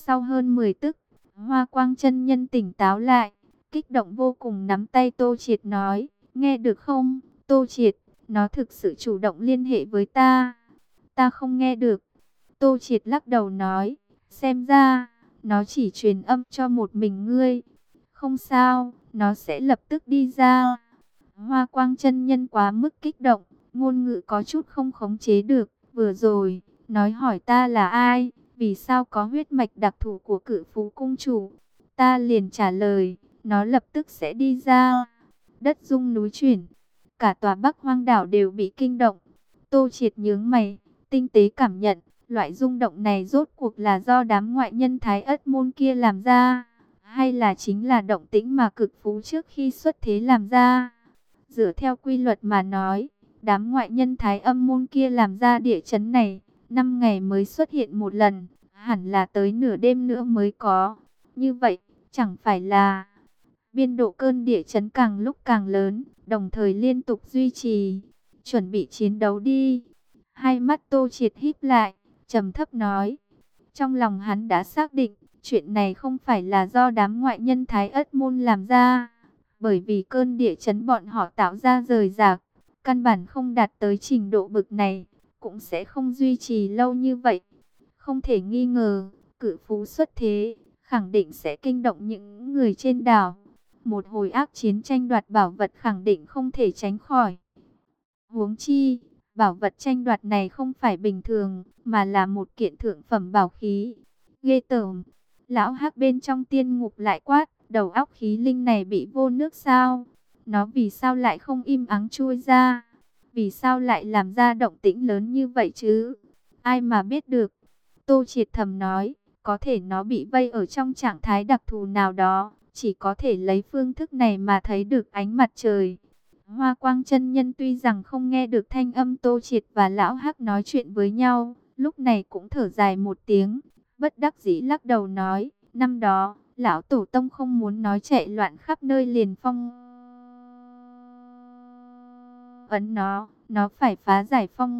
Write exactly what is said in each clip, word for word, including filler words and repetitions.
Sau hơn mười tức, Hoa Quang chân nhân tỉnh táo lại, kích động vô cùng nắm tay Tô Triệt nói, nghe được không, Tô Triệt, nó thực sự chủ động liên hệ với ta. Ta không nghe được. Tô Triệt lắc đầu nói, xem ra, nó chỉ truyền âm cho một mình ngươi. Không sao, nó sẽ lập tức đi ra. Hoa Quang chân nhân quá mức kích động, ngôn ngữ có chút không khống chế được. Vừa rồi, nói hỏi ta là ai, vì sao có huyết mạch đặc thù của Cự Phú cung chủ. Ta liền trả lời, nó lập tức sẽ đi ra. Đất rung núi chuyển, cả tòa Bắc Hoang đảo đều bị kinh động. Tô Triệt nhướng mày, tinh tế cảm nhận, loại rung động này rốt cuộc là do đám ngoại nhân Thái Ất môn kia làm ra, hay là chính là động tĩnh mà Cực Phú trước khi xuất thế làm ra. Dựa theo quy luật mà nói, đám ngoại nhân Thái Âm môn kia làm ra địa chấn này, năm ngày mới xuất hiện một lần, hẳn là tới nửa đêm nữa mới có. Như vậy, chẳng phải là biên độ cơn địa chấn càng lúc càng lớn, đồng thời liên tục duy trì. Chuẩn bị chiến đấu đi. Hai mắt Tô Triệt híp lại, trầm thấp nói. Trong lòng hắn đã xác định, chuyện này không phải là do đám ngoại nhân Thái Ất môn làm ra. Bởi vì cơn địa chấn bọn họ tạo ra rời rạc, căn bản không đạt tới trình độ bực này, cũng sẽ không duy trì lâu như vậy. Không thể nghi ngờ, Cự Phú xuất thế, khẳng định sẽ kinh động những người trên đảo. Một hồi ác chiến tranh đoạt bảo vật khẳng định không thể tránh khỏi. Huống chi, bảo vật tranh đoạt này không phải bình thường, mà là một kiện thượng phẩm bảo khí. Ghê tởm, lão hắc bên trong tiên ngục lại quát, đầu óc khí linh này bị vô nước sao? Nó vì sao lại không im ắng chui ra? Vì sao lại làm ra động tĩnh lớn như vậy chứ? Ai mà biết được? Tô Triệt thầm nói, có thể nó bị vây ở trong trạng thái đặc thù nào đó, chỉ có thể lấy phương thức này mà thấy được ánh mặt trời. Hoa Quang chân nhân tuy rằng không nghe được thanh âm Tô Triệt và Lão Hắc nói chuyện với nhau, lúc này cũng thở dài một tiếng, bất đắc dĩ lắc đầu nói, năm đó, Lão Tổ Tông không muốn nói chạy loạn khắp nơi liền phong ấn nó, nó phải phá giải phong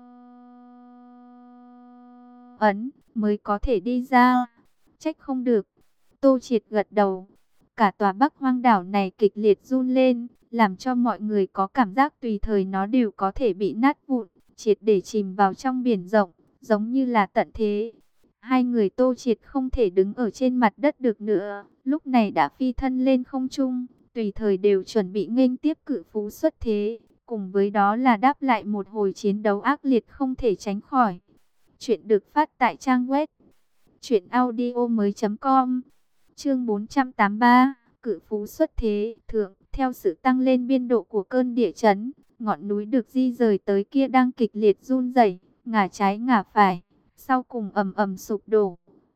ấn mới có thể đi ra. Trách không được. Tô Triệt gật đầu. Cả tòa Bắc Hoang đảo này kịch liệt run lên, làm cho mọi người có cảm giác tùy thời nó đều có thể bị nát vụn, triệt để chìm vào trong biển rộng, giống như là tận thế. Hai người Tô Triệt không thể đứng ở trên mặt đất được nữa, lúc này đã phi thân lên không trung, tùy thời đều chuẩn bị nghênh tiếp Cự Phú xuất thế, cùng với đó là đáp lại một hồi chiến đấu ác liệt không thể tránh khỏi. Chuyện được phát tại trang web truyện audio mới chấm com. Chương bốn trăm tám mươi ba, Cự Phú xuất thế. Thượng, theo sự tăng lên biên độ của cơn địa chấn, ngọn núi được di rời tới kia đang kịch liệt run rẩy, ngả trái ngả phải, sau cùng ầm ầm sụp đổ.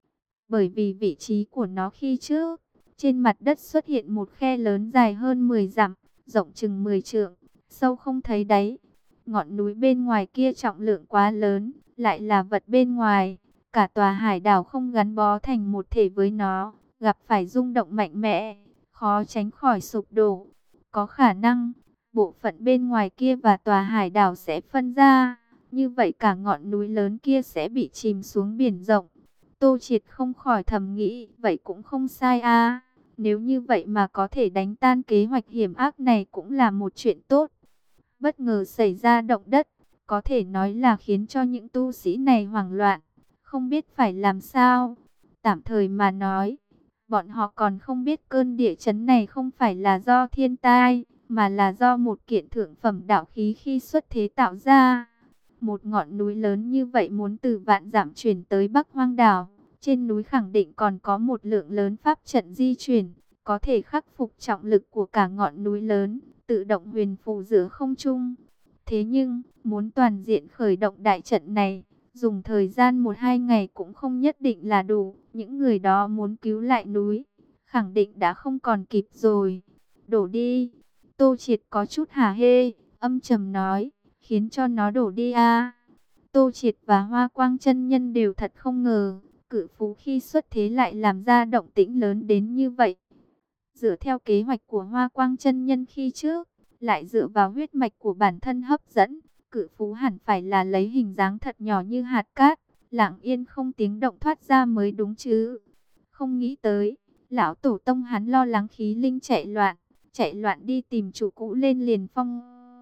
Bởi vì vị trí của nó khi trước, trên mặt đất xuất hiện một khe lớn dài hơn mười dặm, rộng chừng mười trượng, sâu không thấy đáy. Ngọn núi bên ngoài kia trọng lượng quá lớn, lại là vật bên ngoài, cả tòa hải đảo không gắn bó thành một thể với nó, gặp phải rung động mạnh mẽ, khó tránh khỏi sụp đổ. Có khả năng, bộ phận bên ngoài kia và tòa hải đảo sẽ phân ra, như vậy cả ngọn núi lớn kia sẽ bị chìm xuống biển rộng. Tô Triệt không khỏi thầm nghĩ, vậy cũng không sai a. Nếu như vậy mà có thể đánh tan kế hoạch hiểm ác này cũng là một chuyện tốt. Bất ngờ xảy ra động đất, có thể nói là khiến cho những tu sĩ này hoảng loạn, không biết phải làm sao. Tạm thời mà nói, bọn họ còn không biết cơn địa chấn này không phải là do thiên tai, mà là do một kiện thượng phẩm đạo khí khi xuất thế tạo ra. Một ngọn núi lớn như vậy muốn từ vạn dặm chuyển tới Bắc Hoang đảo, trên núi khẳng định còn có một lượng lớn pháp trận di chuyển, có thể khắc phục trọng lực của cả ngọn núi lớn, tự động huyền phù giữa không trung. Thế nhưng, muốn toàn diện khởi động đại trận này, dùng thời gian một hai ngày cũng không nhất định là đủ. Những người đó muốn cứu lại núi, khẳng định đã không còn kịp rồi. Đổ đi. Tô Triệt có chút hả hê, âm trầm nói, khiến cho nó đổ đi a. Tô Triệt và Hoa Quang chân nhân đều thật không ngờ, Cự Phú khi xuất thế lại làm ra động tĩnh lớn đến như vậy. Dựa theo kế hoạch của Hoa Quang chân nhân khi trước, lại dựa vào huyết mạch của bản thân hấp dẫn, Cự Phú hẳn phải là lấy hình dáng thật nhỏ như hạt cát, lặng yên không tiếng động thoát ra mới đúng chứ. Không nghĩ tới, lão tổ tông hắn lo lắng khí linh chạy loạn, chạy loạn đi tìm chủ cũ lên liền phong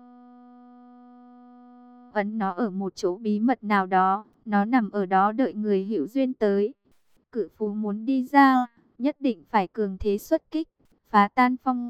ấn nó ở một chỗ bí mật nào đó, nó nằm ở đó đợi người hữu duyên tới. Cự phú muốn đi ra, nhất định phải cường thế xuất kích, phá tan phong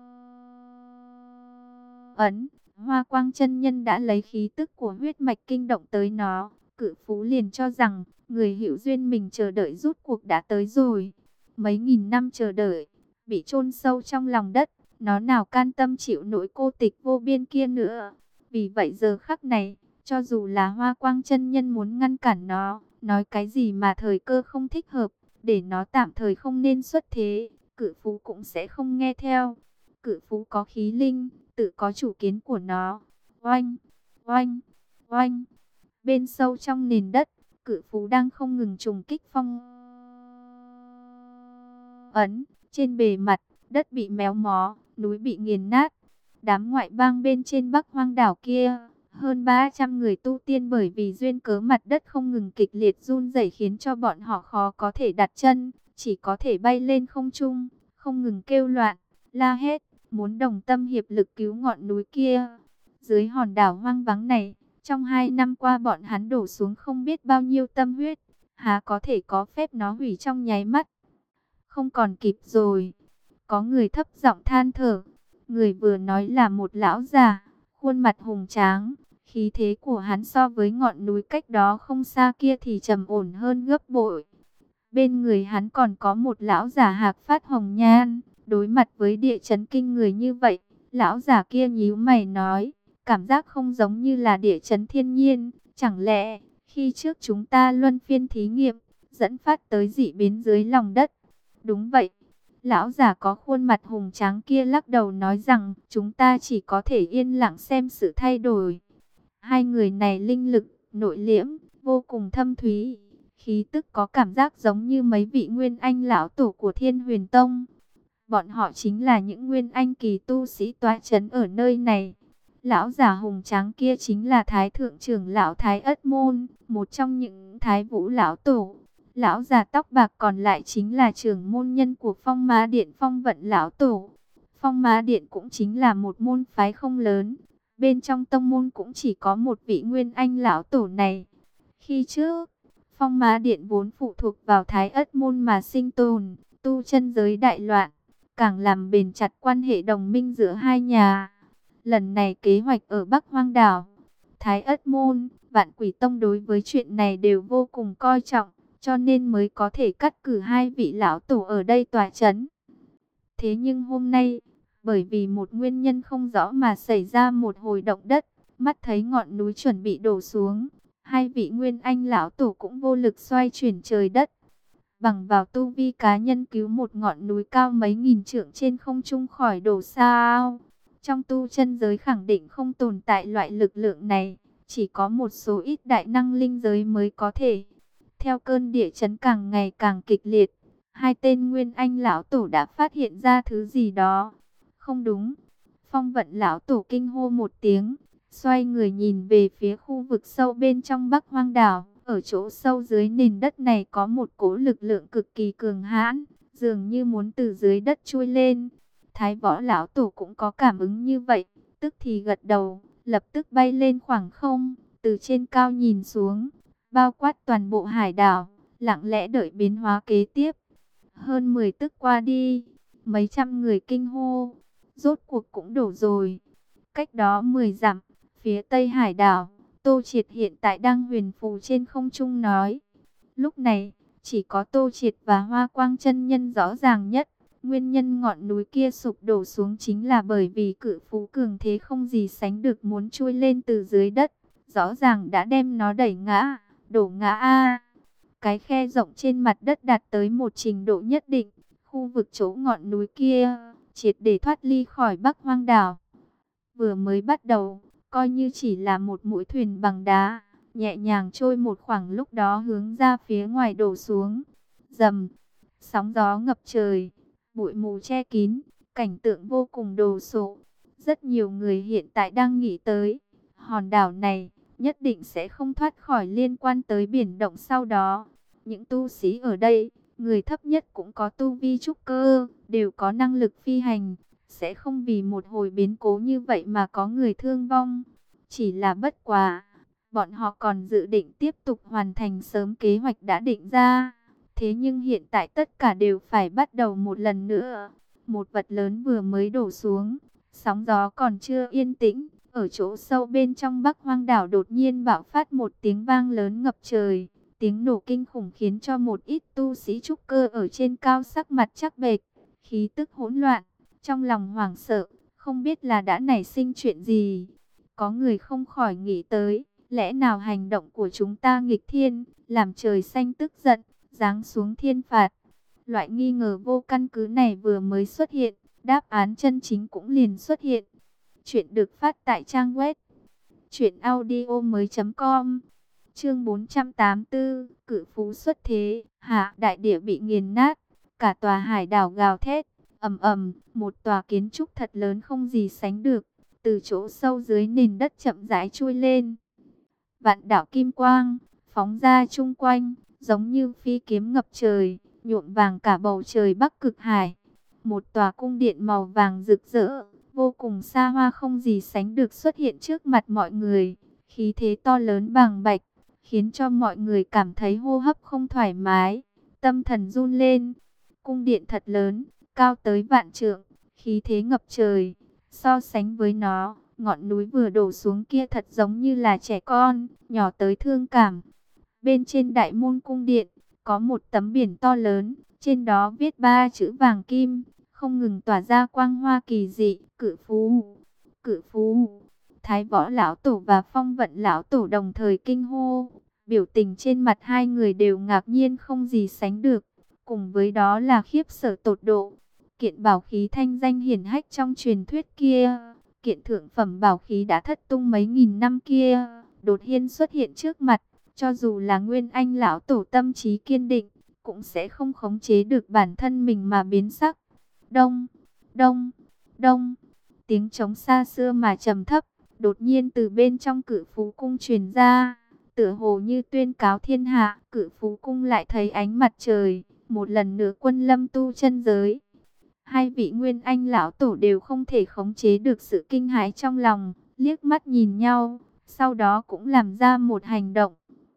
ấn. Hoa Quang chân nhân đã lấy khí tức của huyết mạch kinh động tới nó, cự phú liền cho rằng người hữu duyên mình chờ đợi rút cuộc đã tới rồi. Mấy nghìn năm chờ đợi, bị chôn sâu trong lòng đất, nó nào can tâm chịu nỗi cô tịch vô biên kia nữa. Vì vậy giờ khắc này, cho dù là Hoa Quang chân nhân muốn ngăn cản nó, nói cái gì mà thời cơ không thích hợp, để nó tạm thời không nên xuất thế, cự phú cũng sẽ không nghe theo. Cự phú có khí linh, tự có chủ kiến của nó. Oanh, oanh, oanh. Bên sâu trong nền đất, cự phú đang không ngừng trùng kích phong ấn. Trên bề mặt, đất bị méo mó, núi bị nghiền nát. Đám ngoại bang bên trên Bắc Hoang đảo kia, hơn ba trăm người tu tiên bởi vì duyên cớ mặt đất không ngừng kịch liệt run rẩy khiến cho bọn họ khó có thể đặt chân, chỉ có thể bay lên không trung, không ngừng kêu loạn, la hét, muốn đồng tâm hiệp lực cứu ngọn núi kia. Dưới hòn đảo hoang vắng này, trong hai năm qua bọn hắn đổ xuống không biết bao nhiêu tâm huyết, há có thể có phép nó hủy trong nháy mắt. Không còn kịp rồi. Có người thấp giọng than thở. Người vừa nói là một lão già, khuôn mặt hùng tráng, khí thế của hắn so với ngọn núi cách đó không xa kia thì trầm ổn hơn gấp bội. Bên người hắn còn có một lão già hạc phát hồng nhan, đối mặt với địa chấn kinh người như vậy, lão già kia nhíu mày nói, cảm giác không giống như là địa chấn thiên nhiên, chẳng lẽ khi trước chúng ta luân phiên thí nghiệm, dẫn phát tới dị biến dưới lòng đất? Đúng vậy. Lão già có khuôn mặt hùng tráng kia lắc đầu nói rằng, chúng ta chỉ có thể yên lặng xem sự thay đổi. Hai người này linh lực, nội liễm, vô cùng thâm thúy, khí tức có cảm giác giống như mấy vị nguyên anh lão tổ của Thiên Huyền Tông. Bọn họ chính là những nguyên anh kỳ tu sĩ tọa chấn ở nơi này. Lão già hùng tráng kia chính là Thái Thượng trưởng lão Thái Ất Môn, một trong những Thái Vũ lão tổ. Lão già tóc bạc còn lại chính là trưởng môn nhân của Phong Má Điện Phong Vận lão tổ. Phong Má Điện cũng chính là một môn phái không lớn. Bên trong tông môn cũng chỉ có một vị nguyên anh lão tổ này. Khi trước, Phong Má Điện vốn phụ thuộc vào Thái Ất Môn mà sinh tồn, tu chân giới đại loạn, càng làm bền chặt quan hệ đồng minh giữa hai nhà. Lần này kế hoạch ở Bắc Hoang Đảo, Thái Ất Môn, Vạn Quỷ Tông đối với chuyện này đều vô cùng coi trọng, cho nên mới có thể cắt cử hai vị lão tổ ở đây tòa chấn. Thế nhưng hôm nay, bởi vì một nguyên nhân không rõ mà xảy ra một hồi động đất, mắt thấy ngọn núi chuẩn bị đổ xuống, hai vị nguyên anh lão tổ cũng vô lực xoay chuyển trời đất. Bằng vào tu vi cá nhân cứu một ngọn núi cao mấy nghìn trượng trên không trung khỏi đổ sao. Trong tu chân giới khẳng định không tồn tại loại lực lượng này, chỉ có một số ít đại năng linh giới mới có thể. Theo cơn địa chấn càng ngày càng kịch liệt, hai tên nguyên anh lão tổ đã phát hiện ra thứ gì đó. Không đúng. Phong Vận lão tổ kinh hô một tiếng, xoay người nhìn về phía khu vực sâu bên trong Bắc Hoang Đảo. Ở chỗ sâu dưới nền đất này có một cỗ lực lượng cực kỳ cường hãn, dường như muốn từ dưới đất chui lên. Thái Võ lão tổ cũng có cảm ứng như vậy, tức thì gật đầu, lập tức bay lên khoảng không, từ trên cao nhìn xuống, bao quát toàn bộ hải đảo, lặng lẽ đợi biến hóa kế tiếp. Hơn mười tức qua đi, mấy trăm người kinh hô, rốt cuộc cũng đổ rồi. Cách đó mười dặm, phía tây hải đảo, Tô Triệt hiện tại đang huyền phù trên không trung nói. Lúc này, chỉ có Tô Triệt và Hoa Quang chân nhân rõ ràng nhất. Nguyên nhân ngọn núi kia sụp đổ xuống chính là bởi vì cự phú cường thế không gì sánh được muốn chui lên từ dưới đất. Rõ ràng đã đem nó đẩy ngã, đổ ngã a. Cái khe rộng trên mặt đất đạt tới một trình độ nhất định. Khu vực chỗ ngọn núi kia, triệt để thoát ly khỏi Bắc Hoang Đảo. Vừa mới bắt đầu, coi như chỉ là một mũi thuyền bằng đá, nhẹ nhàng trôi một khoảng lúc đó hướng ra phía ngoài đổ xuống. Rầm, sóng gió ngập trời, bụi mù che kín, cảnh tượng vô cùng đồ sộ. Rất nhiều người hiện tại đang nghĩ tới, hòn đảo này, nhất định sẽ không thoát khỏi liên quan tới biển động sau đó. Những tu sĩ ở đây, người thấp nhất cũng có tu vi trúc cơ, đều có năng lực phi hành, sẽ không vì một hồi biến cố như vậy mà có người thương vong. Chỉ là bất quá, bọn họ còn dự định tiếp tục hoàn thành sớm kế hoạch đã định ra. Thế nhưng hiện tại tất cả đều phải bắt đầu một lần nữa. Một vật lớn vừa mới đổ xuống, sóng gió còn chưa yên tĩnh. Ở chỗ sâu bên trong Bắc Hoang đảo đột nhiên bạo phát một tiếng vang lớn ngập trời. Tiếng nổ kinh khủng khiến cho một ít tu sĩ trúc cơ ở trên cao sắc mặt chắc bệch, khí tức hỗn loạn, trong lòng hoảng sợ, không biết là đã nảy sinh chuyện gì. Có người không khỏi nghĩ tới, lẽ nào hành động của chúng ta nghịch thiên, làm trời xanh tức giận, giáng xuống thiên phạt. Loại nghi ngờ vô căn cứ này vừa mới xuất hiện, đáp án chân chính cũng liền xuất hiện. Chuyện được phát tại trang web truyện audio mới chấm com. Chương bốn trăm tám mươi tư, cự phú xuất thế. Hạ, đại địa bị nghiền nát, cả tòa hải đảo gào thét, ầm ầm, một tòa kiến trúc thật lớn không gì sánh được, từ chỗ sâu dưới nền đất chậm rãi chui lên. Vạn đạo kim quang phóng ra chung quanh, giống như phi kiếm ngập trời, nhuộm vàng cả bầu trời Bắc Cực Hải. Một tòa cung điện màu vàng rực rỡ, vô cùng xa hoa không gì sánh được xuất hiện trước mặt mọi người, khí thế to lớn bàng bạch, khiến cho mọi người cảm thấy hô hấp không thoải mái, tâm thần run lên. Cung điện thật lớn, cao tới vạn trượng, khí thế ngập trời. So sánh với nó, ngọn núi vừa đổ xuống kia thật giống như là trẻ con, nhỏ tới thương cảm. Bên trên đại môn cung điện, có một tấm biển to lớn, trên đó viết ba chữ vàng kim, không ngừng tỏa ra quang hoa kỳ dị, cự phú, cự phú. Thái Võ lão tổ và Phong Vận lão tổ đồng thời kinh hô, biểu tình trên mặt hai người đều ngạc nhiên không gì sánh được, cùng với đó là khiếp sợ tột độ. Kiện bảo khí thanh danh hiển hách trong truyền thuyết kia, kiện thượng phẩm bảo khí đã thất tung mấy nghìn năm kia, đột nhiên xuất hiện trước mặt, cho dù là Nguyên Anh lão tổ tâm trí kiên định, cũng sẽ không khống chế được bản thân mình mà biến sắc. Đông, đông, đông, tiếng trống xa xưa mà trầm thấp, đột nhiên từ bên trong Cự Phú Cung truyền ra, tựa hồ như tuyên cáo thiên hạ. Cự Phú Cung lại thấy ánh mặt trời, một lần nữa quân lâm tu chân giới. Hai vị Nguyên Anh lão tổ đều không thể khống chế được sự kinh hãi trong lòng, liếc mắt nhìn nhau, sau đó cũng làm ra một hành động.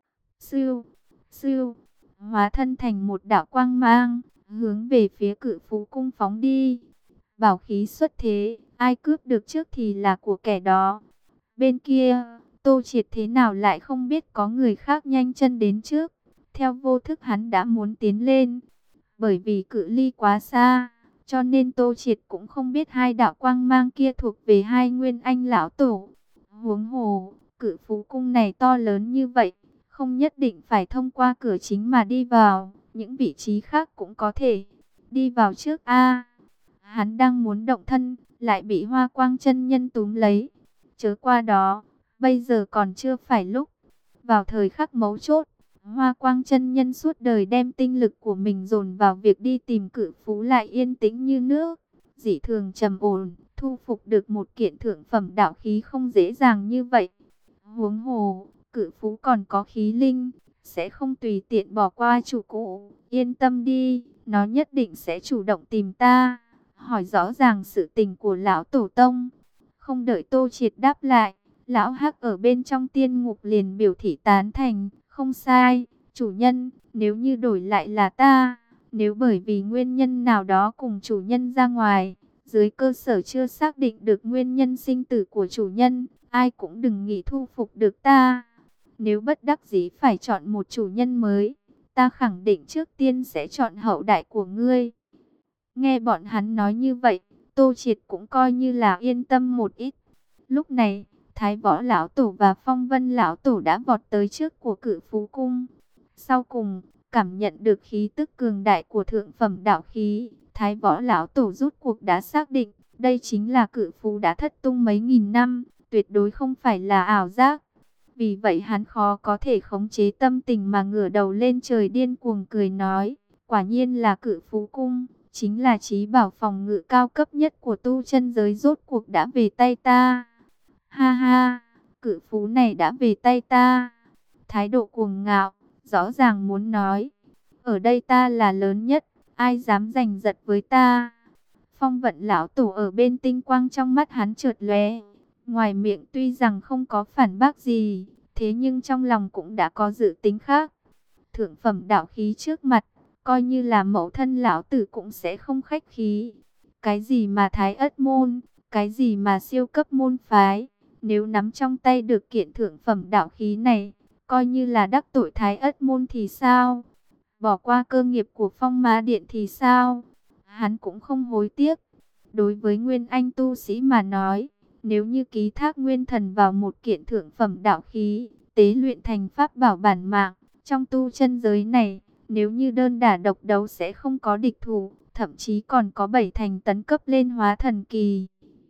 Sưu, sưu, hóa thân thành một đạo quang mang, hướng về phía Cự Phú Cung phóng đi. Bảo khí xuất thế, ai cướp được trước thì là của kẻ đó. Bên kia, Tô Triệt thế nào lại không biết có người khác nhanh chân đến trước. Theo vô thức hắn đã muốn tiến lên, bởi vì cự ly quá xa, cho nên Tô Triệt cũng không biết hai đạo quang mang kia thuộc về hai Nguyên Anh lão tổ. Huống hồ, Cự Phú Cung này to lớn như vậy, không nhất định phải thông qua cửa chính mà đi vào, những vị trí khác cũng có thể đi vào trước a. Hắn đang muốn động thân, lại bị Hoa Quang chân nhân túm lấy. Chớ qua đó, bây giờ còn chưa phải lúc. Vào thời khắc mấu chốt, Hoa Quang chân nhân suốt đời đem tinh lực của mình dồn vào việc đi tìm Cự Phú lại yên tĩnh như nước, dị thường trầm ổn, thu phục được một kiện thượng phẩm đạo khí không dễ dàng như vậy. Huống hồ, Cự Phú còn có khí linh, sẽ không tùy tiện bỏ qua chủ cũ. Yên tâm đi, nó nhất định sẽ chủ động tìm ta, hỏi rõ ràng sự tình của lão tổ tông. Không đợi Tô Triệt đáp lại, lão Hắc ở bên trong tiên ngục liền biểu thị tán thành. Không sai, chủ nhân, nếu như đổi lại là ta, nếu bởi vì nguyên nhân nào đó cùng chủ nhân ra ngoài, dưới cơ sở chưa xác định được nguyên nhân sinh tử của chủ nhân, ai cũng đừng nghĩ thu phục được ta. Nếu bất đắc dĩ phải chọn một chủ nhân mới, ta khẳng định trước tiên sẽ chọn hậu đại của ngươi. Nghe bọn hắn nói như vậy, Tô Triệt cũng coi như là yên tâm một ít. Lúc này, Thái Võ lão tổ và Phong Vân lão tổ đã vọt tới trước của Cự Phú Cung. Sau cùng, cảm nhận được khí tức cường đại của thượng phẩm đạo khí, Thái Võ lão tổ rút cuộc đã xác định, đây chính là Cự Phú đã thất tung mấy nghìn năm, tuyệt đối không phải là ảo giác. Vì vậy hắn khó có thể khống chế tâm tình mà ngửa đầu lên trời điên cuồng cười nói, quả nhiên là Cự Phú Cung, chính là trí bảo phòng ngự cao cấp nhất của tu chân giới, rốt cuộc đã về tay ta. Ha ha, cự phú này đã về tay ta. Thái độ cuồng ngạo, rõ ràng muốn nói, ở đây ta là lớn nhất, ai dám giành giật với ta. Phong Vận lão tổ ở bên, tinh quang trong mắt hắn chợt lóe, ngoài miệng tuy rằng không có phản bác gì, thế nhưng trong lòng cũng đã có dự tính khác. Thượng phẩm đạo khí trước mặt, coi như là mẫu thân lão tử cũng sẽ không khách khí. Cái gì mà thái ất môn, cái gì mà siêu cấp môn phái, nếu nắm trong tay được kiện thượng phẩm đạo khí này, coi như là đắc tội thái ất môn thì sao? Bỏ qua cơ nghiệp của Phong Ma Điện thì sao? Hắn cũng không hối tiếc. Đối với Nguyên Anh tu sĩ mà nói, nếu như ký thác nguyên thần vào một kiện thượng phẩm đạo khí, tế luyện thành pháp bảo bản mạng, trong tu chân giới này, nếu như đơn đả độc đấu sẽ không có địch thủ, thậm chí còn có bảy thành tấn cấp lên hóa thần kỳ.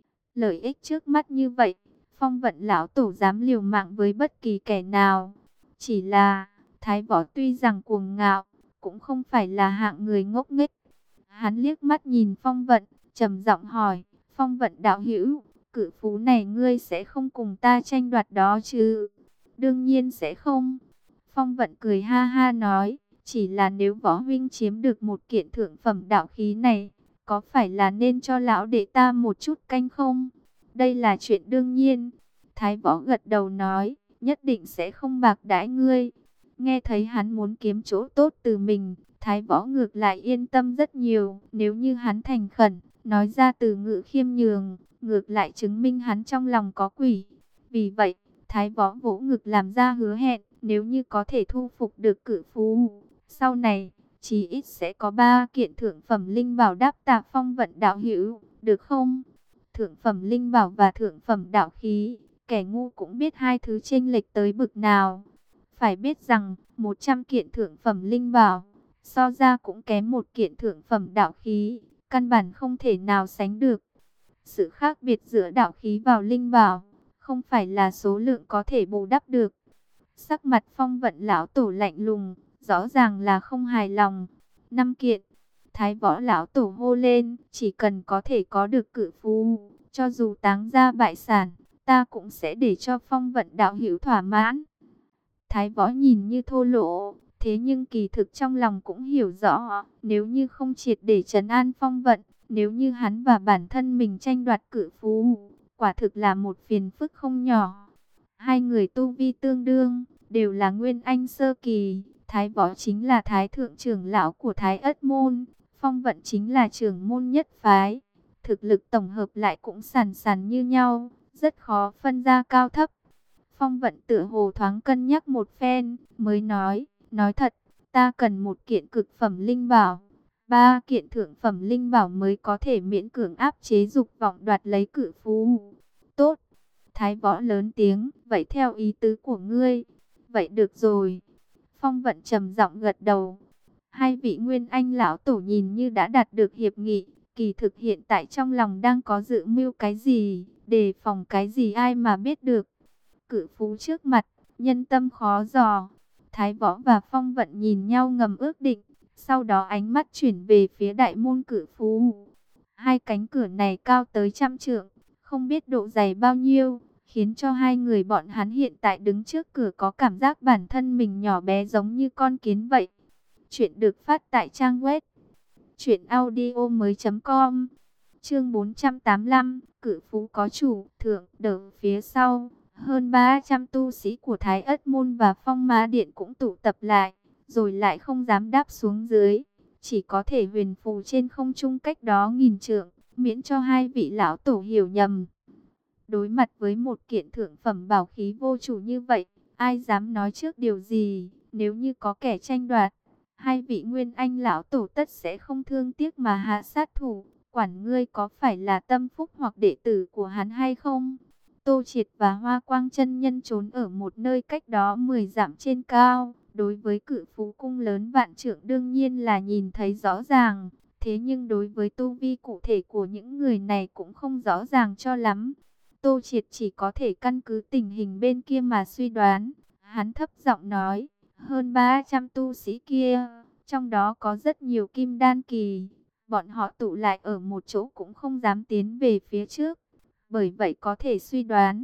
Lợi ích trước mắt như vậy, Phong Vận lão tổ dám liều mạng với bất kỳ kẻ nào. Chỉ là, Thái Võ tuy rằng cuồng ngạo, cũng không phải là hạng người ngốc nghếch. Hắn liếc mắt nhìn Phong Vận, trầm giọng hỏi, Phong Vận đạo hữu, cự phú này ngươi sẽ không cùng ta tranh đoạt đó chứ? Đương nhiên sẽ không. Phong Vận cười ha ha nói, chỉ là nếu võ huynh chiếm được một kiện thượng phẩm đạo khí này, có phải là nên cho lão đệ ta một chút canh không? Đây là chuyện đương nhiên. Thái Võ gật đầu nói, nhất định sẽ không bạc đãi ngươi. Nghe thấy hắn muốn kiếm chỗ tốt từ mình, Thái Võ ngược lại yên tâm rất nhiều. Nếu như hắn thành khẩn, nói ra từ ngữ khiêm nhường, ngược lại chứng minh hắn trong lòng có quỷ. Vì vậy, Thái Võ vỗ ngực làm ra hứa hẹn, nếu như có thể thu phục được cự phú, sau này, chí ít sẽ có ba kiện thượng phẩm linh bảo đáp tạ Phong Vận đạo hữu, được không? Thượng phẩm linh bảo và thượng phẩm đạo khí, kẻ ngu cũng biết hai thứ chênh lệch tới bực nào. Phải biết rằng, một trăm kiện thượng phẩm linh bảo, so ra cũng kém một kiện thượng phẩm đạo khí, căn bản không thể nào sánh được. Sự khác biệt giữa đạo khí vào linh bảo, không phải là số lượng có thể bù đắp được. Sắc mặt Phong Vận lão tổ lạnh lùng, rõ ràng là không hài lòng. Năm kiện, Thái Võ lão tổ hô lên, chỉ cần có thể có được cự phú, cho dù táng ra bại sản, ta cũng sẽ để cho Phong Vận đạo hữu thỏa mãn. Thái Võ nhìn như thô lỗ, thế nhưng kỳ thực trong lòng cũng hiểu rõ, nếu như không triệt để trấn an Phong Vận, nếu như hắn và bản thân mình tranh đoạt cự phú, quả thực là một phiền phức không nhỏ. Hai người tu vi tương đương, đều là Nguyên Anh sơ kỳ, Thái Võ chính là Thái Thượng trưởng lão của Thái Ất Môn, Phong Vận chính là trưởng môn nhất phái. Thực lực tổng hợp lại cũng sàn sàn như nhau, rất khó phân ra cao thấp. Phong Vận tựa hồ thoáng cân nhắc một phen, mới nói, nói thật, ta cần một kiện cực phẩm linh bảo, ba kiện thượng phẩm linh bảo mới có thể miễn cưỡng áp chế dục vọng đoạt lấy cự phú. Tốt. Thái Võ lớn tiếng, vậy theo ý tứ của ngươi. Vậy được rồi. Phong Vận trầm giọng gật đầu. Hai vị Nguyên Anh lão tổ nhìn như đã đạt được hiệp nghị, kỳ thực hiện tại trong lòng đang có dự mưu cái gì, đề phòng cái gì ai mà biết được. Cự phú trước mặt, nhân tâm khó dò. Thái Võ và Phong Vận nhìn nhau ngầm ước định, sau đó ánh mắt chuyển về phía đại môn cự phú. Hai cánh cửa này cao tới trăm trượng, không biết độ dày bao nhiêu, khiến cho hai người bọn hắn hiện tại đứng trước cửa có cảm giác bản thân mình nhỏ bé giống như con kiến vậy. Chuyện được phát tại trang web truyện audio mới chấm com. Chương bốn trăm tám mươi lăm, cự phú có chủ, thượng đỡ phía sau, hơn ba trăm tu sĩ của Thái Ất Môn và Phong Ma Điện cũng tụ tập lại, rồi lại không dám đáp xuống dưới, chỉ có thể huyền phù trên không trung cách đó nghìn trượng, miễn cho hai vị lão tổ hiểu nhầm. Đối mặt với một kiện thượng phẩm bảo khí vô chủ như vậy, ai dám nói trước điều gì? Nếu như có kẻ tranh đoạt, hai vị Nguyên Anh lão tổ tất sẽ không thương tiếc mà hạ sát thủ. Quản ngươi có phải là tâm phúc hoặc đệ tử của hắn hay không? Tô Triệt và Hoa Quang chân nhân trốn ở một nơi cách đó mười dặm trên cao. Đối với cự phú cung lớn vạn trượng đương nhiên là nhìn thấy rõ ràng. Thế nhưng đối với tu vi cụ thể của những người này cũng không rõ ràng cho lắm. Tô Triệt chỉ có thể căn cứ tình hình bên kia mà suy đoán. Hắn thấp giọng nói, hơn ba trăm tu sĩ kia, trong đó có rất nhiều kim đan kỳ. Bọn họ tụ lại ở một chỗ cũng không dám tiến về phía trước. Bởi vậy có thể suy đoán,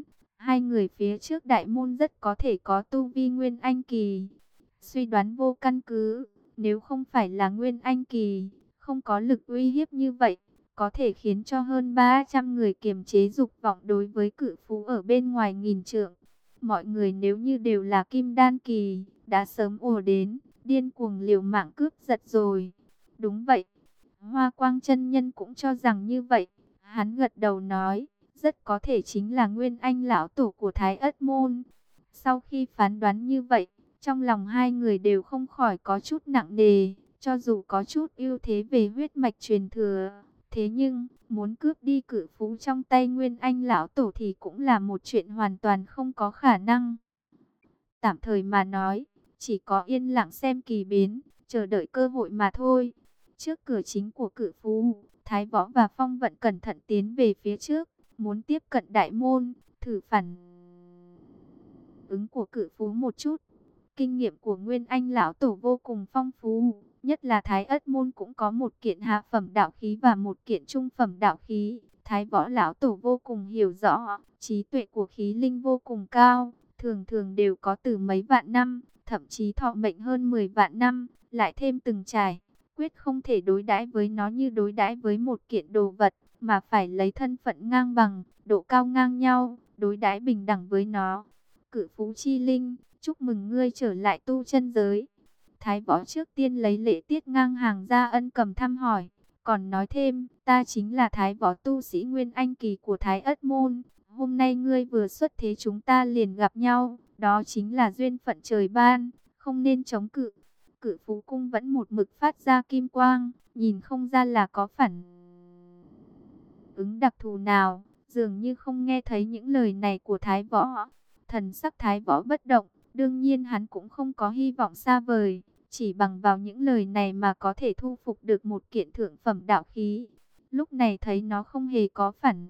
Hai người phía trước đại môn rất có thể có tu vi Nguyên Anh Kỳ. Suy đoán vô căn cứ, nếu không phải là Nguyên Anh Kỳ, không có lực uy hiếp như vậy, có thể khiến cho hơn ba trăm người kiềm chế dục vọng đối với cự phú ở bên ngoài nghìn trượng. Mọi người nếu như đều là Kim Đan Kỳ, đã sớm ùa đến, điên cuồng liều mạng cướp giật rồi. Đúng vậy, Hoa Quang chân nhân cũng cho rằng như vậy. Hắn gật đầu nói, rất có thể chính là Nguyên Anh lão tổ của Thái Ất Môn. Sau khi phán đoán như vậy, trong lòng hai người đều không khỏi có chút nặng nề, cho dù có chút ưu thế về huyết mạch truyền thừa. Thế nhưng, muốn cướp đi cự phú trong tay Nguyên Anh lão tổ thì cũng là một chuyện hoàn toàn không có khả năng. Tạm thời mà nói, chỉ có yên lặng xem kỳ biến, chờ đợi cơ hội mà thôi. Trước cửa chính của cự phú, Thái Võ và Phong Vận cẩn thận tiến về phía trước, muốn tiếp cận đại môn, thử phản ứng của cự phú một chút. Kinh nghiệm của Nguyên Anh lão tổ vô cùng phong phú, nhất là Thái Ất môn cũng có một kiện hạ phẩm đạo khí và một kiện trung phẩm đạo khí. Thái Võ lão tổ vô cùng hiểu rõ, trí tuệ của khí linh vô cùng cao, thường thường đều có từ mấy vạn năm, thậm chí thọ mệnh hơn mười vạn năm, lại thêm từng trải, quyết không thể đối đãi với nó như đối đãi với một kiện đồ vật, mà phải lấy thân phận ngang bằng, độ cao ngang nhau, đối đãi bình đẳng với nó. Cự phú chi linh, chúc mừng ngươi trở lại tu chân giới. Thái Võ trước tiên lấy lễ tiết ngang hàng ra ân cầm thăm hỏi, còn nói thêm, ta chính là Thái Võ tu sĩ Nguyên Anh Kỳ của Thái Ất Môn. Hôm nay ngươi vừa xuất thế chúng ta liền gặp nhau, đó chính là duyên phận trời ban, không nên chống cự. Cự phú cung vẫn một mực phát ra kim quang, nhìn không ra là có phản ứng đặc thù nào, dường như không nghe thấy những lời này của Thái Võ. Thần sắc Thái Võ bất động, đương nhiên hắn cũng không có hy vọng xa vời, chỉ bằng vào những lời này mà có thể thu phục được một kiện thượng phẩm đạo khí. Lúc này thấy nó không hề có phản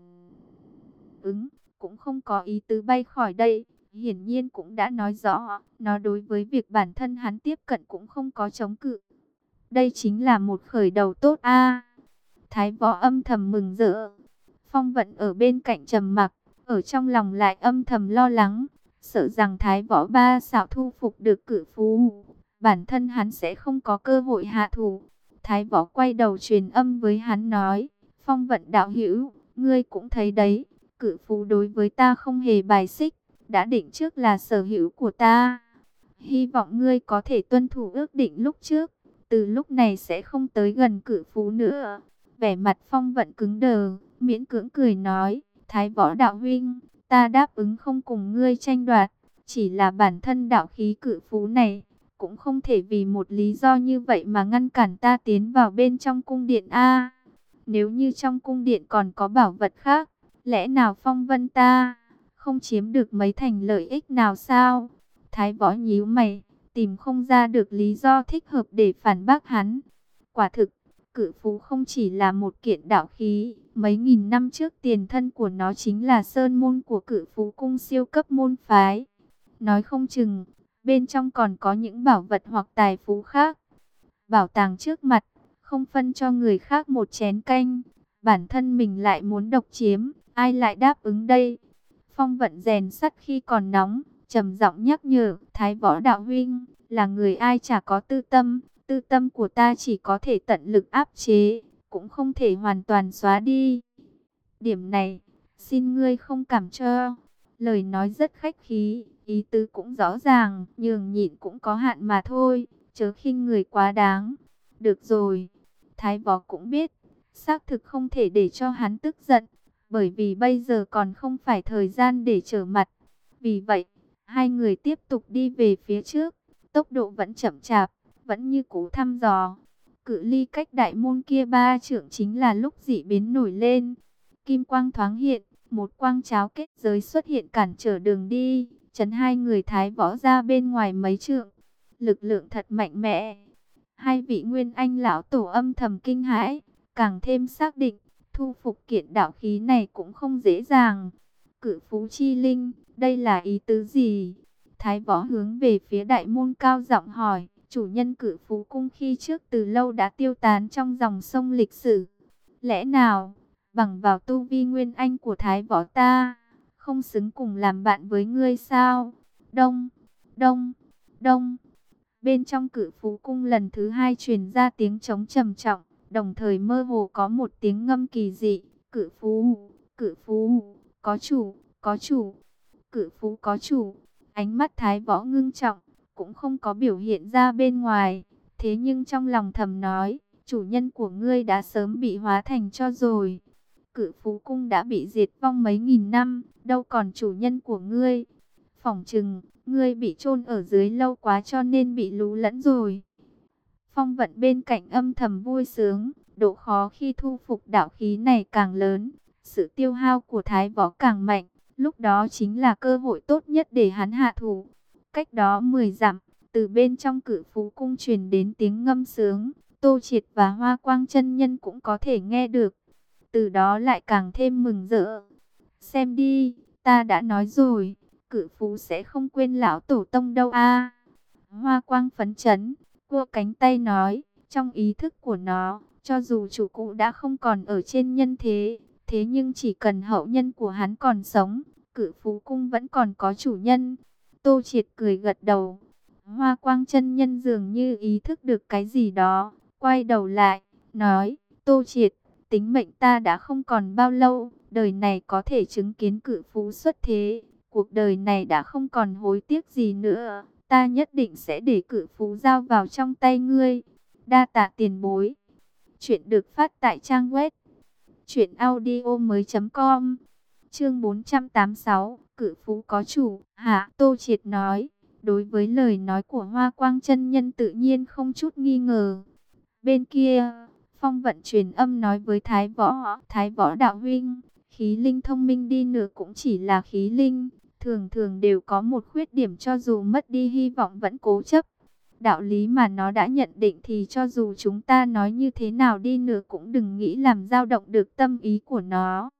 ứng, cũng không có ý tứ bay khỏi đây, hiển nhiên cũng đã nói rõ, nó đối với việc bản thân hắn tiếp cận cũng không có chống cự. Đây chính là một khởi đầu tốt a. Thái Võ âm thầm mừng rỡ. Phong Vận ở bên cạnh trầm mặc, ở trong lòng lại âm thầm lo lắng, sợ rằng Thái Võ ba xảo thu phục được cự phú, bản thân hắn sẽ không có cơ hội hạ thủ. Thái Võ quay đầu truyền âm với hắn nói, Phong Vận đạo hữu, ngươi cũng thấy đấy, cự phú đối với ta không hề bài xích, đã định trước là sở hữu của ta. Hy vọng ngươi có thể tuân thủ ước định lúc trước, từ lúc này sẽ không tới gần cự phú nữa. Vẻ mặt Phong Vận cứng đờ, miễn cưỡng cười nói, Thái Võ đạo huynh, ta đáp ứng không cùng ngươi tranh đoạt, chỉ là bản thân đạo khí cự phú này, cũng không thể vì một lý do như vậy mà ngăn cản ta tiến vào bên trong cung điện a. Nếu như trong cung điện còn có bảo vật khác, lẽ nào Phong Vân ta không chiếm được mấy thành lợi ích nào sao? Thái Võ nhíu mày, tìm không ra được lý do thích hợp để phản bác hắn. Quả thực, cự phú không chỉ là một kiện đạo khí, mấy nghìn năm trước tiền thân của nó chính là sơn môn của cự phú cung siêu cấp môn phái. Nói không chừng, bên trong còn có những bảo vật hoặc tài phú khác. Bảo tàng trước mặt, không phân cho người khác một chén canh, bản thân mình lại muốn độc chiếm, ai lại đáp ứng đây? Phong Vận rèn sắt khi còn nóng, trầm giọng nhắc nhở, Thái Võ đạo huynh, là người ai chả có tư tâm, tư tâm của ta chỉ có thể tận lực áp chế, cũng không thể hoàn toàn xóa đi. Điểm này, xin ngươi không cảm cho. Lời nói rất khách khí, ý tứ cũng rõ ràng, nhường nhịn cũng có hạn mà thôi, chớ khinh người quá đáng. Được rồi, Thái Võ cũng biết, xác thực không thể để cho hắn tức giận, bởi vì bây giờ còn không phải thời gian để trở mặt. Vì vậy, hai người tiếp tục đi về phía trước, tốc độ vẫn chậm chạp, vẫn như cũ thăm dò. Cự ly cách đại môn kia ba trượng chính là lúc dị biến nổi lên. Kim quang thoáng hiện, một quang cháo kết giới xuất hiện cản trở đường đi, chấn hai người Thái Võ ra bên ngoài mấy trượng. Lực lượng thật mạnh mẽ. Hai vị Nguyên Anh lão tổ âm thầm kinh hãi, càng thêm xác định, thu phục kiện đạo khí này cũng không dễ dàng. Cự phú chi linh, đây là ý tứ gì? Thái Võ hướng về phía đại môn cao giọng hỏi, chủ nhân cự phú cung khi trước từ lâu đã tiêu tán trong dòng sông lịch sử. Lẽ nào, bằng vào tu vi Nguyên Anh của Thái Võ ta, không xứng cùng làm bạn với ngươi sao? Đông, đông, đông. Bên trong Cự Phú Cung lần thứ hai truyền ra tiếng trống trầm trọng, đồng thời mơ hồ có một tiếng ngâm kỳ dị. Cự Phú, Cự Phú, có chủ, có chủ. Cự Phú có chủ. Ánh mắt Thái Võ ngưng trọng, cũng không có biểu hiện ra bên ngoài. Thế nhưng trong lòng thầm nói, chủ nhân của ngươi đã sớm bị hóa thành tro rồi. Cự Phú Cung đã bị diệt vong mấy nghìn năm, đâu còn chủ nhân của ngươi. Phỏng chừng, ngươi bị chôn ở dưới lâu quá cho nên bị lú lẫn rồi. Phong Vận bên cạnh âm thầm vui sướng, độ khó khi thu phục đạo khí này càng lớn, sự tiêu hao của Thái Võ càng mạnh, lúc đó chính là cơ hội tốt nhất để hắn hạ thủ. Cách đó mười dặm, từ bên trong Cự Phú Cung truyền đến tiếng ngâm sướng, Tô Triệt và Hoa Quang chân nhân cũng có thể nghe được. Từ đó lại càng thêm mừng rỡ. Xem đi, ta đã nói rồi, Cự Phú sẽ không quên lão tổ tông đâu a. Hoa Quang phấn chấn, cua cánh tay nói, trong ý thức của nó, cho dù chủ cũ đã không còn ở trên nhân thế, thế nhưng chỉ cần hậu nhân của hắn còn sống, Cự Phú Cung vẫn còn có chủ nhân. Tô Triệt cười gật đầu. Hoa Quang chân nhân dường như ý thức được cái gì đó, quay đầu lại, nói, Tô Triệt, tính mệnh ta đã không còn bao lâu, đời này có thể chứng kiến Cự Phú xuất thế, cuộc đời này đã không còn hối tiếc gì nữa, ta nhất định sẽ để Cự Phú giao vào trong tay ngươi. Đa tạ tiền bối. Chuyện được phát tại trang web truyện audio mới chấm com. Chương bốn trăm tám mươi sáu, Cự Phú có chủ, hả? Tô Triệt nói. Đối với lời nói của Hoa Quang chân nhân tự nhiên không chút nghi ngờ. Bên kia, Phong Vận truyền âm nói với Thái Võ, Thái Võ đạo huynh, khí linh thông minh đi nữa cũng chỉ là khí linh, thường thường đều có một khuyết điểm, cho dù mất đi hy vọng vẫn cố chấp. Đạo lý mà nó đã nhận định thì cho dù chúng ta nói như thế nào đi nữa cũng đừng nghĩ làm dao động được tâm ý của nó.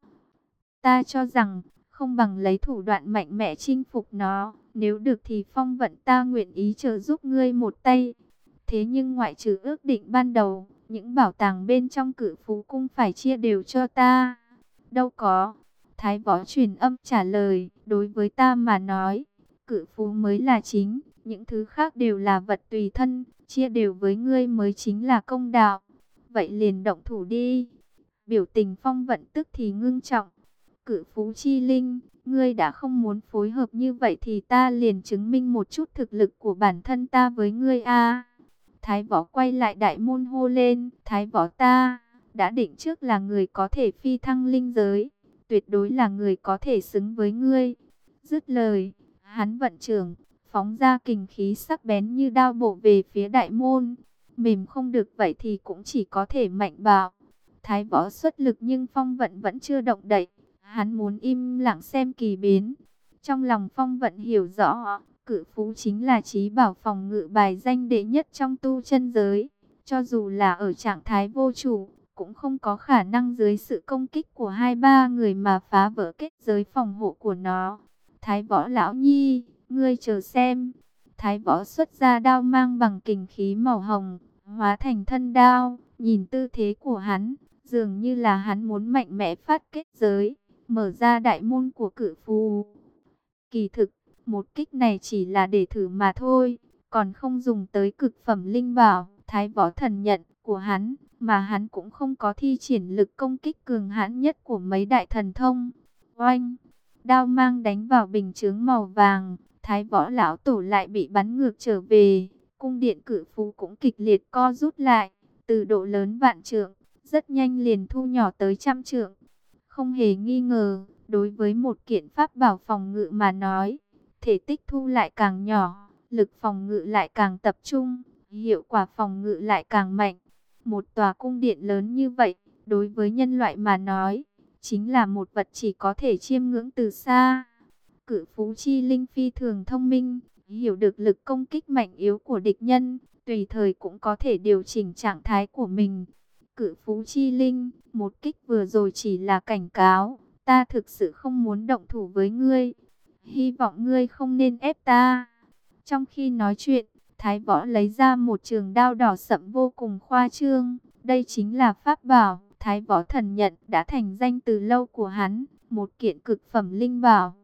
Ta cho rằng, không bằng lấy thủ đoạn mạnh mẽ chinh phục nó, nếu được thì Phong Vận ta nguyện ý trợ giúp ngươi một tay. Thế nhưng ngoại trừ ước định ban đầu, những bảo tàng bên trong Cự Phú Cung phải chia đều cho ta. Đâu có. Thái Võ truyền âm trả lời, đối với ta mà nói, Cự Phú mới là chính, những thứ khác đều là vật tùy thân, chia đều với ngươi mới chính là công đạo. Vậy liền động thủ đi. Biểu tình Phong Vận tức thì ngưng trọng. Cự Phú chi linh, ngươi đã không muốn phối hợp như vậy thì ta liền chứng minh một chút thực lực của bản thân ta với ngươi a. Thái Võ quay lại đại môn hô lên, Thái Võ ta, đã định trước là người có thể phi thăng linh giới, tuyệt đối là người có thể xứng với ngươi. Dứt lời, hắn vận trưởng, phóng ra kình khí sắc bén như đao bổ về phía đại môn. Mềm không được vậy thì cũng chỉ có thể mạnh bạo. Thái Võ xuất lực nhưng Phong Vận vẫn chưa động đậy. Hắn muốn im lặng xem kỳ biến. Trong lòng Phong Vận hiểu rõ, Cự Phú chính là trí bảo phòng ngự bài danh đệ nhất trong tu chân giới. Cho dù là ở trạng thái vô chủ, cũng không có khả năng dưới sự công kích của hai ba người mà phá vỡ kết giới phòng hộ của nó. Thái Võ lão nhi, ngươi chờ xem. Thái Võ xuất ra đao mang bằng kình khí màu hồng, hóa thành thân đao. Nhìn tư thế của hắn, dường như là hắn muốn mạnh mẽ phát kết giới, mở ra đại môn của Cự Phú. Kỳ thực, một kích này chỉ là để thử mà thôi, còn không dùng tới cực phẩm linh bảo, Thái Võ thần nhận của hắn, mà hắn cũng không có thi triển lực công kích cường hãn nhất của mấy đại thần thông. Oanh! Đao mang đánh vào bình chướng màu vàng, Thái Võ lão tổ lại bị bắn ngược trở về. Cung điện Cự Phú cũng kịch liệt co rút lại, từ độ lớn vạn trượng, rất nhanh liền thu nhỏ tới trăm trượng. Không hề nghi ngờ, đối với một kiện pháp bảo phòng ngự mà nói, thể tích thu lại càng nhỏ, lực phòng ngự lại càng tập trung, hiệu quả phòng ngự lại càng mạnh. Một tòa cung điện lớn như vậy, đối với nhân loại mà nói, chính là một vật chỉ có thể chiêm ngưỡng từ xa. Cự Phú chi linh phi thường thông minh, hiểu được lực công kích mạnh yếu của địch nhân, tùy thời cũng có thể điều chỉnh trạng thái của mình. Cự Phú chi linh, một kích vừa rồi chỉ là cảnh cáo, ta thực sự không muốn động thủ với ngươi. Hy vọng ngươi không nên ép ta. Trong khi nói chuyện, Thái Võ lấy ra một trường đao đỏ sẫm vô cùng khoa trương. Đây chính là pháp bảo, Thái Võ thần nhận đã thành danh từ lâu của hắn, một kiện cực phẩm linh bảo.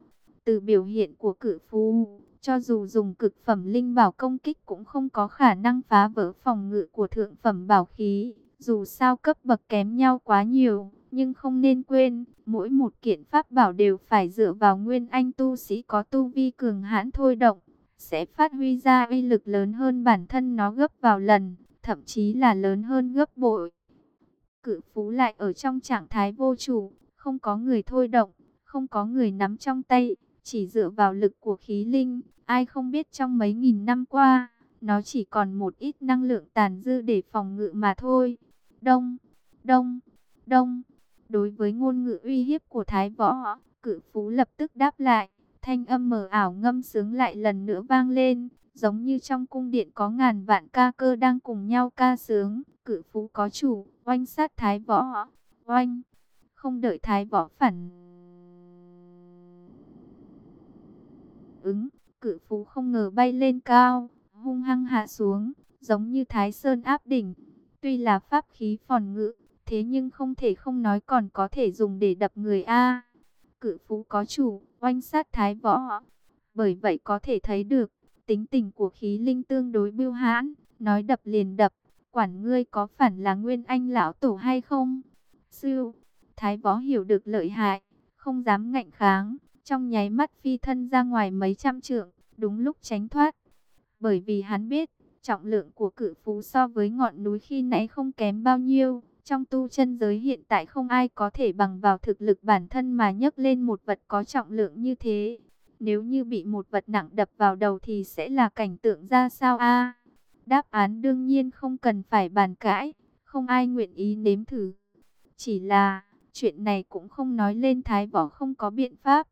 từ biểu hiện của cự phú, cho dù dùng cực phẩm linh bảo công kích cũng không có khả năng phá vỡ phòng ngự của thượng phẩm bảo khí. Dù sao cấp bậc kém nhau quá nhiều, nhưng không nên quên, mỗi một kiện pháp bảo đều phải dựa vào nguyên anh tu sĩ có tu vi cường hãn thôi động, sẽ phát huy ra uy lực lớn hơn bản thân nó gấp vào lần, thậm chí là lớn hơn gấp bội. Cự phú lại ở trong trạng thái vô chủ, không có người thôi động, không có người nắm trong tay, chỉ dựa vào lực của khí linh. Ai không biết trong mấy nghìn năm qua, nó chỉ còn một ít năng lượng tàn dư để phòng ngự mà thôi. Đông, đông, đông. Đối với ngôn ngữ uy hiếp của Thái Võ, cự phú lập tức đáp lại. Thanh âm mờ ảo ngâm sướng lại lần nữa vang lên, giống như trong cung điện có ngàn vạn ca cơ đang cùng nhau ca sướng. Cự phú có chủ, oanh sát Thái Võ, oanh. Không đợi Thái Võ phản ứng, cự phú không ngờ bay lên cao, hung hăng hạ xuống, giống như Thái Sơn áp đỉnh. Tuy là pháp khí phòng ngự, thế nhưng không thể không nói còn có thể dùng để đập người a. Cự phú có chủ, oanh sát Thái Võ. Bởi vậy có thể thấy được, tính tình của khí linh tương đối bưu hãn, nói đập liền đập, quản ngươi có phải là Nguyên Anh lão tổ hay không. Sư, Thái Võ hiểu được lợi hại, không dám ngạnh kháng, trong nháy mắt phi thân ra ngoài mấy trăm trượng, đúng lúc tránh thoát. Bởi vì hắn biết, trọng lượng của cự phú so với ngọn núi khi nãy không kém bao nhiêu. Trong tu chân giới hiện tại không ai có thể bằng vào thực lực bản thân mà nhấc lên một vật có trọng lượng như thế. Nếu như bị một vật nặng đập vào đầu thì sẽ là cảnh tượng ra sao a? Đáp án đương nhiên không cần phải bàn cãi, không ai nguyện ý nếm thử. Chỉ là, chuyện này cũng không nói lên Thái Võ không có biện pháp.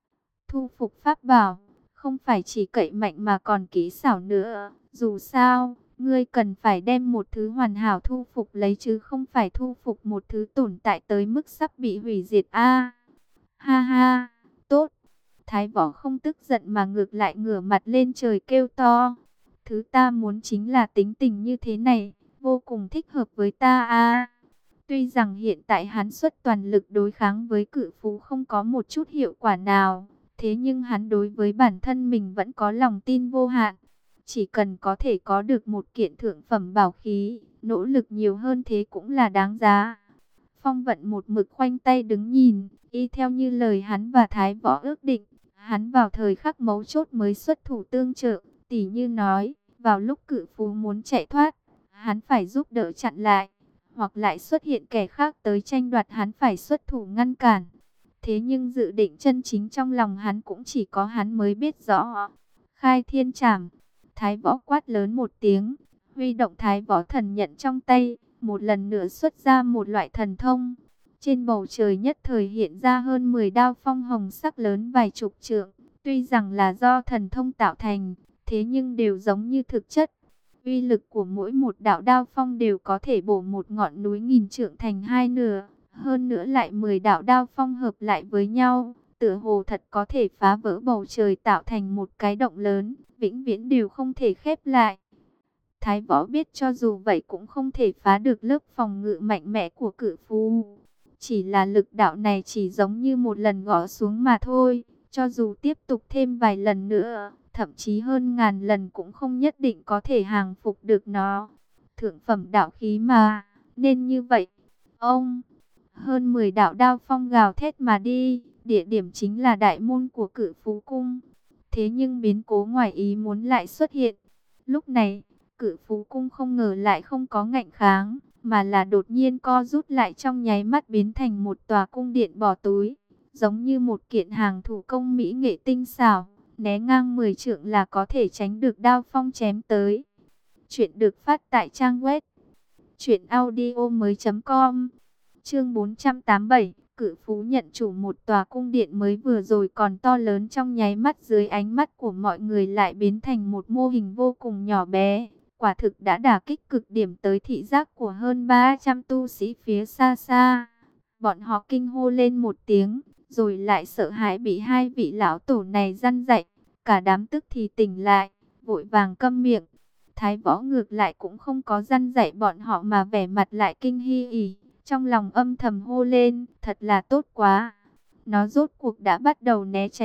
Thu phục pháp bảo, không phải chỉ cậy mạnh mà còn kỹ xảo nữa. Dù sao, ngươi cần phải đem một thứ hoàn hảo thu phục lấy chứ không phải thu phục một thứ tồn tại tới mức sắp bị hủy diệt a. Ha ha, tốt. Thái Võ không tức giận mà ngược lại ngửa mặt lên trời kêu to. Thứ ta muốn chính là tính tình như thế này, vô cùng thích hợp với ta a. Tuy rằng hiện tại hắn xuất toàn lực đối kháng với cự phú không có một chút hiệu quả nào, thế nhưng hắn đối với bản thân mình vẫn có lòng tin vô hạn. Chỉ cần có thể có được một kiện thượng phẩm bảo khí, nỗ lực nhiều hơn thế cũng là đáng giá. Phong Vận một mực khoanh tay đứng nhìn, y theo như lời hắn và Thái Võ ước định, hắn vào thời khắc mấu chốt mới xuất thủ tương trợ. Tỷ như nói, vào lúc cự phú muốn chạy thoát, hắn phải giúp đỡ chặn lại, hoặc lại xuất hiện kẻ khác tới tranh đoạt, hắn phải xuất thủ ngăn cản. Thế nhưng dự định chân chính trong lòng hắn cũng chỉ có hắn mới biết rõ. Khai thiên trảm, Thái Võ quát lớn một tiếng, huy động Thái Võ thần nhận trong tay, một lần nữa xuất ra một loại thần thông. Trên bầu trời nhất thời hiện ra hơn mười đao phong hồng sắc lớn vài chục trượng, tuy rằng là do thần thông tạo thành, thế nhưng đều giống như thực chất. Uy lực của mỗi một đạo đao phong đều có thể bổ một ngọn núi nghìn trượng thành hai nửa. Hơn nữa lại mười đạo đao phong hợp lại với nhau, tựa hồ thật có thể phá vỡ bầu trời tạo thành một cái động lớn, vĩnh viễn đều không thể khép lại. Thái Võ biết cho dù vậy cũng không thể phá được lớp phòng ngự mạnh mẽ của cự phú. Chỉ là lực đạo này chỉ giống như một lần gõ xuống mà thôi, cho dù tiếp tục thêm vài lần nữa, thậm chí hơn ngàn lần cũng không nhất định có thể hàng phục được nó. Thượng phẩm đạo khí mà, nên như vậy. Ông, hơn mười đạo đao phong gào thét mà đi, địa điểm chính là đại môn của Cự Phú Cung. Thế nhưng biến cố ngoài ý muốn lại xuất hiện. Lúc này, Cự Phú Cung không ngờ lại không có ngạnh kháng, mà là đột nhiên co rút lại trong nháy mắt biến thành một tòa cung điện bỏ túi, giống như một kiện hàng thủ công mỹ nghệ tinh xảo, né ngang mười trượng là có thể tránh được đao phong chém tới. Chuyện được phát tại trang web truyện audio mới.com. Chương bốn trăm tám mươi bảy, Cự Phú nhận chủ một tòa cung điện mới vừa rồi còn to lớn trong nháy mắt dưới ánh mắt của mọi người lại biến thành một mô hình vô cùng nhỏ bé. Quả thực đã đả kích cực điểm tới thị giác của hơn ba trăm tu sĩ phía xa xa. Bọn họ kinh hô lên một tiếng, rồi lại sợ hãi bị hai vị lão tổ này răn dạy. Cả đám tức thì tỉnh lại, vội vàng câm miệng. Thái Võ ngược lại cũng không có răn dạy bọn họ mà vẻ mặt lại kinh hi ỉ. Trong lòng âm thầm hô lên, thật là tốt quá. Nó rốt cuộc đã bắt đầu né tránh,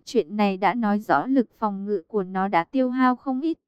Chuyện này đã nói rõ lực phòng ngự của nó đã tiêu hao không ít.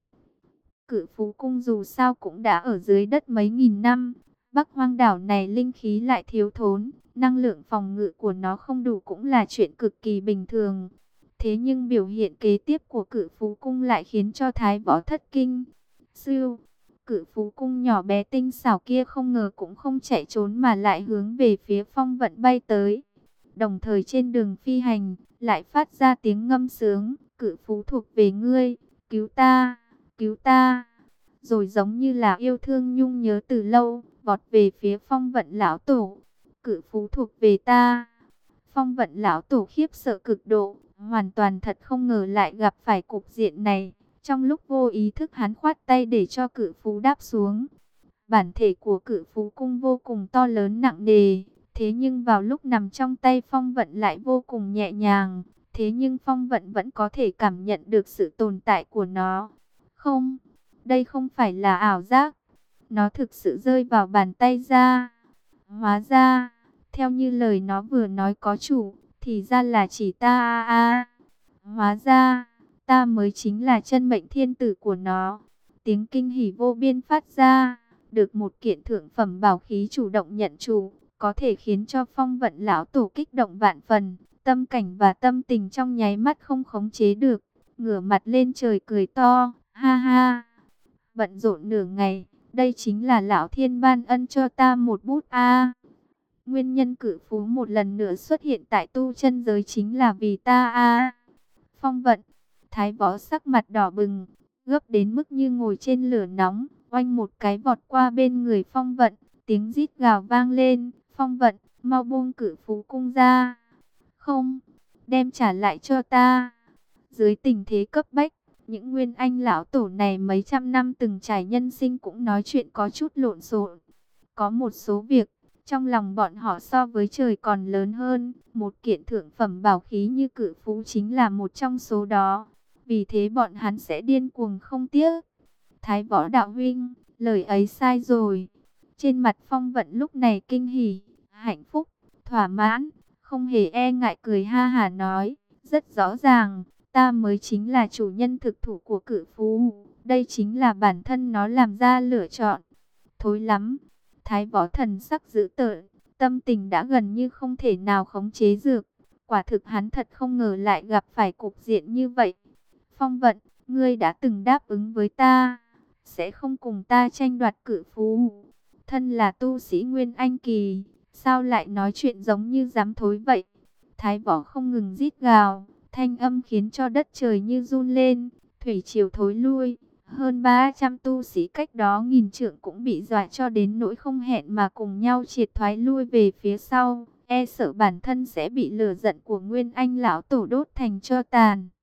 Cự Phú Cung dù sao cũng đã ở dưới đất mấy nghìn năm. Bắc Hoang đảo này linh khí lại thiếu thốn, năng lượng phòng ngự của nó không đủ cũng là chuyện cực kỳ bình thường. Thế nhưng biểu hiện kế tiếp của Cự Phú Cung lại khiến cho Thái Võ thất kinh. Sư, Cự Phú Cung nhỏ bé tinh xảo kia không ngờ cũng không chạy trốn mà lại hướng về phía Phong Vận bay tới. Đồng thời trên đường phi hành, lại phát ra tiếng ngâm sướng, Cự Phú thuộc về ngươi, cứu ta, cứu ta. Rồi giống như là yêu thương nhung nhớ từ lâu, vọt về phía Phong Vận lão tổ. Cự Phú thuộc về ta. Phong Vận lão tổ khiếp sợ cực độ, hoàn toàn thật không ngờ lại gặp phải cục diện này. Trong lúc vô ý thức hắn khoát tay để cho Cự Phú đáp xuống. Bản thể của Cự Phú Cung vô cùng to lớn nặng nề, thế nhưng vào lúc nằm trong tay Phong Vận lại vô cùng nhẹ nhàng. Thế nhưng Phong Vận vẫn có thể cảm nhận được sự tồn tại của nó. Không, đây không phải là ảo giác. Nó thực sự rơi vào bàn tay ra. Hóa ra, theo như lời nó vừa nói có chủ, thì ra là chỉ ta a a. Hóa ra, ta mới chính là chân mệnh thiên tử của nó. Tiếng kinh hỉ vô biên phát ra, được một kiện thượng phẩm bảo khí chủ động nhận chủ, có thể khiến cho Phong Vận lão tổ kích động vạn phần, tâm cảnh và tâm tình trong nháy mắt không khống chế được, ngửa mặt lên trời cười to, ha ha. Bận rộn nửa ngày, đây chính là lão thiên ban ân cho ta một bút a. Nguyên nhân Cự Phú một lần nữa xuất hiện tại tu chân giới chính là vì ta a. Phong Vận, Thái Võ sắc mặt đỏ bừng, gấp đến mức như ngồi trên lửa nóng, oanh một cái vọt qua bên người Phong Vận, tiếng rít gào vang lên, Phong Vận, mau buông Cự Phú Cung ra. Không, đem trả lại cho ta. Dưới tình thế cấp bách, những nguyên anh lão tổ này mấy trăm năm từng trải nhân sinh cũng nói chuyện có chút lộn xộn. Có một số việc, trong lòng bọn họ so với trời còn lớn hơn. Một kiện thượng phẩm bảo khí như Cự Phú chính là một trong số đó. Vì thế bọn hắn sẽ điên cuồng không tiếc. Thái Võ đạo huynh, lời ấy sai rồi. Trên mặt Phong Vận lúc này kinh hỉ, hạnh phúc, thỏa mãn, không hề e ngại cười ha hả nói. Rất rõ ràng, ta mới chính là chủ nhân thực thủ của Cự Phú. Đây chính là bản thân nó làm ra lựa chọn. Thối lắm. Thái Võ thần sắc dữ tợn, tâm tình đã gần như không thể nào khống chế được. Quả thực hắn thật không ngờ lại gặp phải cục diện như vậy. Phong Vận, ngươi đã từng đáp ứng với ta, sẽ không cùng ta tranh đoạt Cự Phú. Thân là tu sĩ Nguyên Anh Kỳ, sao lại nói chuyện giống như dám thối vậy? Thái Võ không ngừng rít gào, thanh âm khiến cho đất trời như run lên, thủy triều thối lui. Hơn ba trăm tu sĩ cách đó nghìn trượng cũng bị dọa cho đến nỗi không hẹn mà cùng nhau triệt thoái lui về phía sau, e sợ bản thân sẽ bị lửa giận của Nguyên Anh lão tổ đốt thành tro tàn.